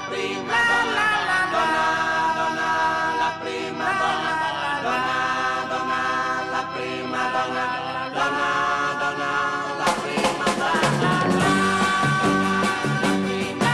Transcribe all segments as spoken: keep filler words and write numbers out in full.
prima donna, donna, donna, la prima donna, donna, donna, la prima donna, donna, donna, la prima donna, la prima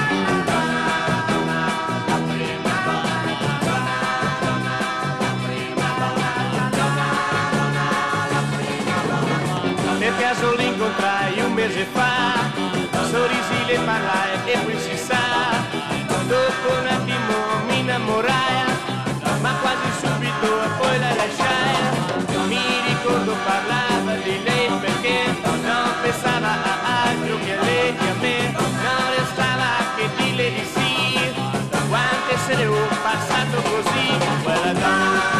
Per caso l'incontrai un mese fa, sorrisi, le parlai e poi si sa, dopo un attimo mi innamorai, ma quasi subito poi la lasciai. Mi ricordo parlava di lei perché non pensava a altro che a lei e a me, non restava che dirle di sì, quante sere ho passato così con quella donna.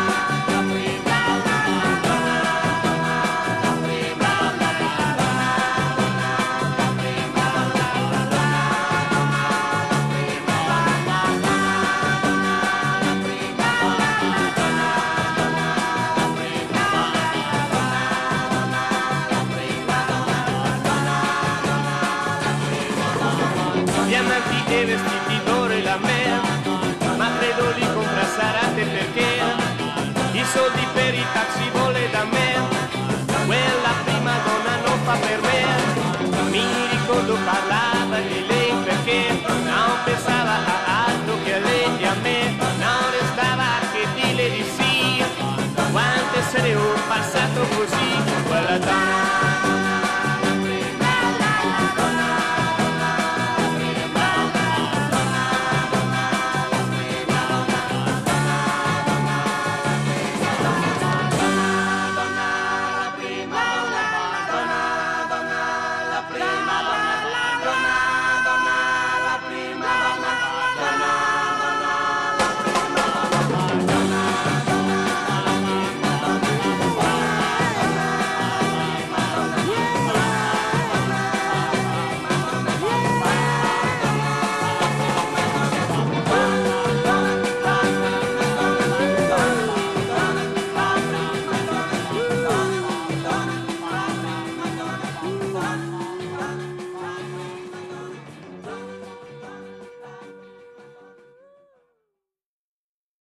Diamanti e vestiti d'oro e la me, ma credo li comprasserate perché i soldi per i taxi vuole da me, quella prima donna non fa per me. Mi ricordo